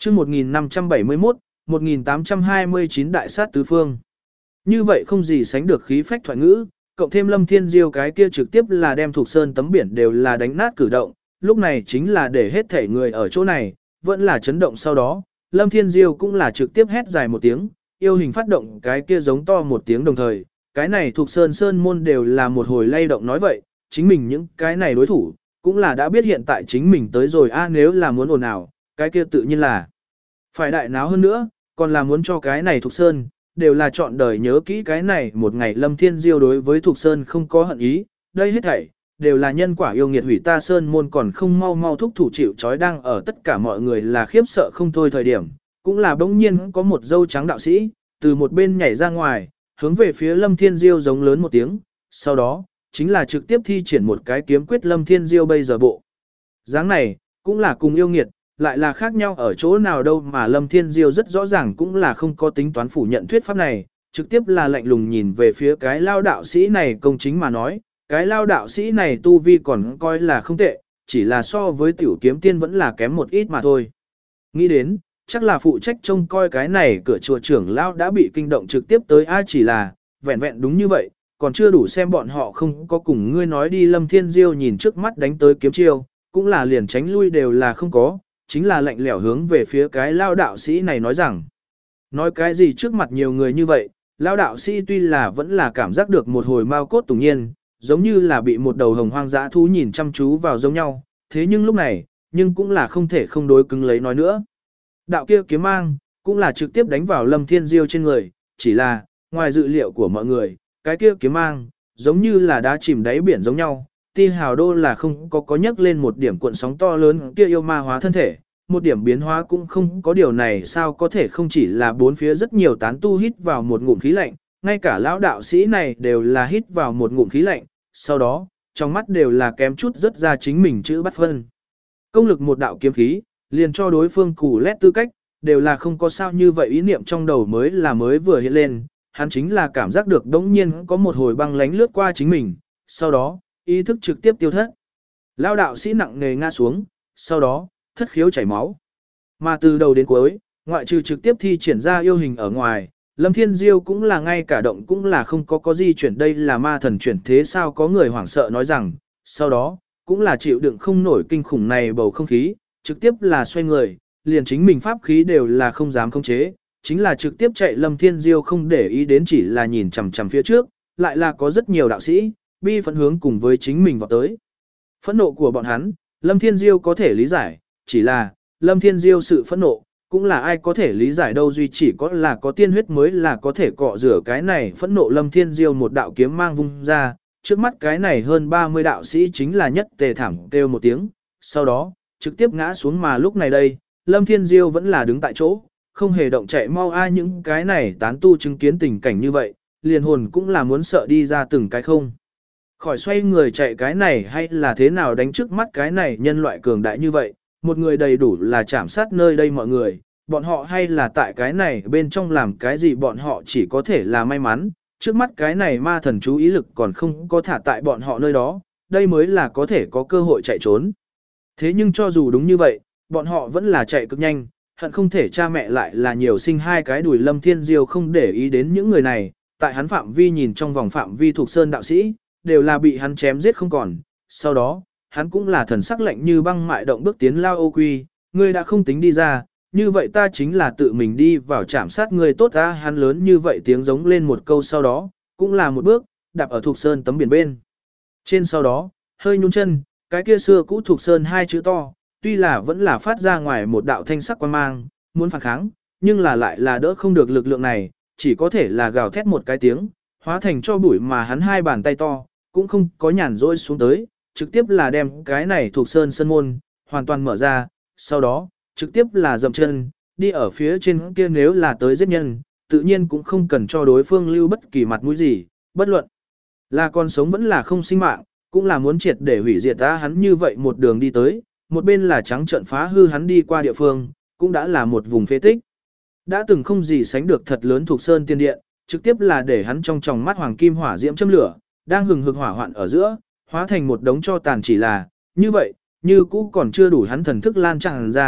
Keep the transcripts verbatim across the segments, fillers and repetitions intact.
chương một nghìn năm trăm bảy mươi mốt, một nghìn tám trăm hai mươi chín đại sát tứ phương. Như vậy không gì sánh được khí phách thoại ngữ, cộng thêm Lâm Thiên Diêu cái kia trực tiếp là đem thuộc sơn tấm biển đều là đánh nát cử động, lúc này chính là để hết thể người ở chỗ này, vẫn là chấn động sau đó, Lâm Thiên Diêu cũng là trực tiếp hét dài một tiếng, yêu hình phát động cái kia giống to một tiếng đồng thời, cái này thuộc sơn sơn môn đều là một hồi lay động nói vậy, chính mình những cái này đối thủ, cũng là đã biết hiện tại chính mình tới rồi a nếu là muốn ồn ào, cái kia tự nhiên là phải đại náo hơn nữa, còn là muốn cho cái này thuộc sơn, đều là chọn đời nhớ kỹ cái này một ngày Lâm Thiên Diêu đối với thuộc sơn không có hận ý, đây hết thảy đều là nhân quả yêu nghiệt hủy ta sơn môn còn không mau mau thúc thủ chịu trói đang ở tất cả mọi người là khiếp sợ không thôi thời điểm, cũng là bỗng nhiên có một dâu trắng đạo sĩ, từ một bên nhảy ra ngoài, hướng về phía Lâm Thiên Diêu giống lớn một tiếng, sau đó, chính là trực tiếp thi triển một cái kiếm quyết Lâm Thiên Diêu bây giờ bộ. Dáng này, cũng là cùng yêu nghiệt, lại là khác nhau ở chỗ nào đâu mà Lâm Thiên Diêu rất rõ ràng cũng là không có tính toán phủ nhận thuyết pháp này, trực tiếp là lạnh lùng nhìn về phía cái lao đạo sĩ này công chính mà nói, cái lao đạo sĩ này tu vi còn coi là không tệ, chỉ là so với tiểu kiếm tiên vẫn là kém một ít mà thôi. Nghĩ đến, chắc là phụ trách trông coi cái này cửa chùa trưởng lao đã bị kinh động trực tiếp tới ai chỉ là, vẹn vẹn đúng như vậy, còn chưa đủ xem bọn họ không có cùng ngươi nói đi Lâm Thiên Diêu nhìn trước mắt đánh tới kiếm chiêu, cũng là liền tránh lui đều là không có, chính là lạnh lẽo hướng về phía cái lao đạo sĩ này nói rằng, nói cái gì trước mặt nhiều người như vậy, lao đạo sĩ tuy là vẫn là cảm giác được một hồi mau cốt tủng nhiên, giống như là bị một đầu hồng hoang dã thú nhìn chăm chú vào giống nhau, thế nhưng lúc này, nhưng cũng là không thể không đối cứng lấy nói nữa. Đạo kia kiếm mang, cũng là trực tiếp đánh vào Lâm Thiên Diêu trên người, chỉ là, ngoài dự liệu của mọi người, cái kia kiếm mang, giống như là đá chìm đáy biển giống nhau, ti hào đô là không có có nhấc lên một điểm cuộn sóng to lớn kia yêu ma hóa thân thể, một điểm biến hóa cũng không có điều này sao có thể không chỉ là bốn phía rất nhiều tán tu hít vào một ngụm khí lạnh, ngay cả lão đạo sĩ này đều là hít vào một ngụm khí lạnh, sau đó, trong mắt đều là kém chút rất ra chính mình chữ bắt phân. Công lực một đạo kiếm khí, liền cho đối phương củ lét tư cách, đều là không có sao như vậy ý niệm trong đầu mới là mới vừa hiện lên, hắn chính là cảm giác được đống nhiên có một hồi băng lánh lướt qua chính mình, sau đó, ý thức trực tiếp tiêu thất. Lão đạo sĩ nặng nề ngã xuống, sau đó, thất khiếu chảy máu. Mà từ đầu đến cuối, ngoại trừ trực tiếp thi triển ra yêu hình ở ngoài, Lâm Thiên Diêu cũng là ngay cả động cũng là không có có di chuyển đây là ma thần chuyển thế sao có người hoảng sợ nói rằng, sau đó, cũng là chịu đựng không nổi kinh khủng này bầu không khí, trực tiếp là xoay người, liền chính mình pháp khí đều là không dám khống chế, chính là trực tiếp chạy Lâm Thiên Diêu không để ý đến chỉ là nhìn chằm chằm phía trước, lại là có rất nhiều đạo sĩ, bi phẫn hướng cùng với chính mình vào tới. Phẫn nộ của bọn hắn, Lâm Thiên Diêu có thể lý giải, chỉ là, Lâm Thiên Diêu sự phẫn nộ, cũng là ai có thể lý giải đâu duy chỉ có là có tiên huyết mới là có thể cọ rửa cái này phẫn nộ Lâm Thiên Diêu một đạo kiếm mang vung ra, trước mắt cái này hơn ba mươi đạo sĩ chính là nhất tề thảm kêu một tiếng, sau đó, trực tiếp ngã xuống mà lúc này đây, Lâm Thiên Diêu vẫn là đứng tại chỗ, không hề động chạy mau ai những cái này tán tu chứng kiến tình cảnh như vậy, liền hồn cũng là muốn sợ đi ra từng cái không. Khỏi xoay người chạy cái này hay là thế nào đánh trước mắt cái này nhân loại cường đại như vậy, một người đầy đủ là chạm sát nơi đây mọi người, bọn họ hay là tại cái này bên trong làm cái gì bọn họ chỉ có thể là may mắn, trước mắt cái này ma thần chú ý lực còn không có thả tại bọn họ nơi đó, đây mới là có thể có cơ hội chạy trốn. Thế nhưng cho dù đúng như vậy, bọn họ vẫn là chạy cực nhanh, hận không thể cha mẹ lại là nhiều sinh hai cái đùi Lâm Thiên Diêu không để ý đến những người này, tại hắn phạm vi nhìn trong vòng phạm vi thuộc sơn đạo sĩ, đều là bị hắn chém giết không còn, sau đó, hắn cũng là thần sắc lạnh như băng mại động bước tiến lao ô quy, ngươi đã không tính đi ra, như vậy ta chính là tự mình đi vào chạm sát ngươi tốt ra hắn lớn như vậy tiếng giống lên một câu sau đó, cũng là một bước, đạp ở thuộc sơn tấm biển bên. Trên sau đó, hơi nhún chân, cái kia xưa cũ thuộc sơn hai chữ to, tuy là vẫn là phát ra ngoài một đạo thanh sắc quan mang, muốn phản kháng, nhưng là lại là đỡ không được lực lượng này, chỉ có thể là gào thét một cái tiếng, hóa thành cho bụi mà hắn hai bàn tay to, cũng không có nhàn rỗi xuống tới, trực tiếp là đem cái này thuộc sơn sân môn, hoàn toàn mở ra, sau đó, trực tiếp là dậm chân, đi ở phía trên kia nếu là tới giết nhân, tự nhiên cũng không cần cho đối phương lưu bất kỳ mặt mũi gì, bất luận là còn sống vẫn là không sinh mạng, cũng là muốn triệt để hủy diệt ta hắn như vậy một đường đi tới, một bên là trắng trợn phá hư hắn đi qua địa phương, cũng đã là một vùng phế tích. Đã từng không gì sánh được thật lớn thuộc sơn tiên điện, trực tiếp là để hắn trong tròng mắt hoàng kim hỏa diễm châm lửa, đang hừng hực hỏa hoạn ở giữa, hóa thành một đống cho tàn chỉ là, như vậy, như cũ còn chưa đủ hắn thần thức lan tràn ra,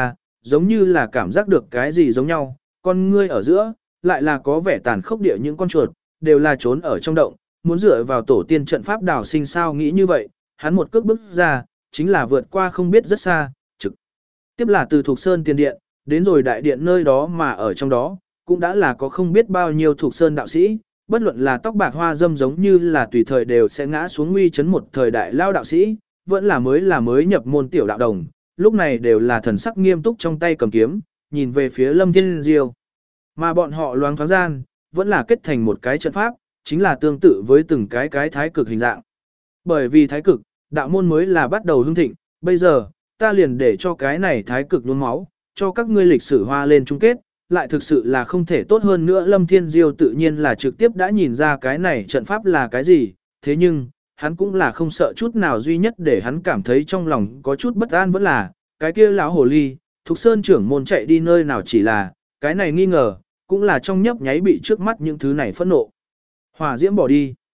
giống như là cảm giác được cái gì giống nhau, con ngươi ở giữa, lại là có vẻ tàn khốc địa những con chuột, đều là trốn ở trong động, muốn dựa vào tổ tiên trận pháp đào sinh sao nghĩ như vậy, hắn một cước bước ra, chính là vượt qua không biết rất xa, trực tiếp là từ Thục Sơn tiền điện, đến rồi đại điện nơi đó mà ở trong đó, cũng đã là có không biết bao nhiêu Thục Sơn đạo sĩ, bất luận là tóc bạc hoa dâm giống như là tùy thời đều sẽ ngã xuống nguy chấn một thời đại lao đạo sĩ, vẫn là mới là mới nhập môn tiểu đạo đồng, lúc này đều là thần sắc nghiêm túc trong tay cầm kiếm, nhìn về phía Lâm Thiên Diêu. Mà bọn họ loáng thoáng gian, vẫn là kết thành một cái trận pháp, chính là tương tự với từng cái cái thái cực hình dạng. Bởi vì thái cực, đạo môn mới là bắt đầu hưng thịnh, bây giờ, ta liền để cho cái này thái cực nhuốm máu, cho các ngươi lịch sử hoa lên chung kết, lại thực sự là không thể tốt hơn nữa. Lâm Thiên Diêu tự nhiên là trực tiếp đã nhìn ra cái này trận pháp là cái gì, thế nhưng, hắn cũng là không sợ chút nào, duy nhất để hắn cảm thấy trong lòng có chút bất an vẫn là, cái kia lão hồ ly, Thục Sơn trưởng môn chạy đi nơi nào, chỉ là, cái này nghi ngờ, cũng là trong nhấp nháy bị trước mắt những thứ này phẫn nộ. Hỏa diễm bỏ đi.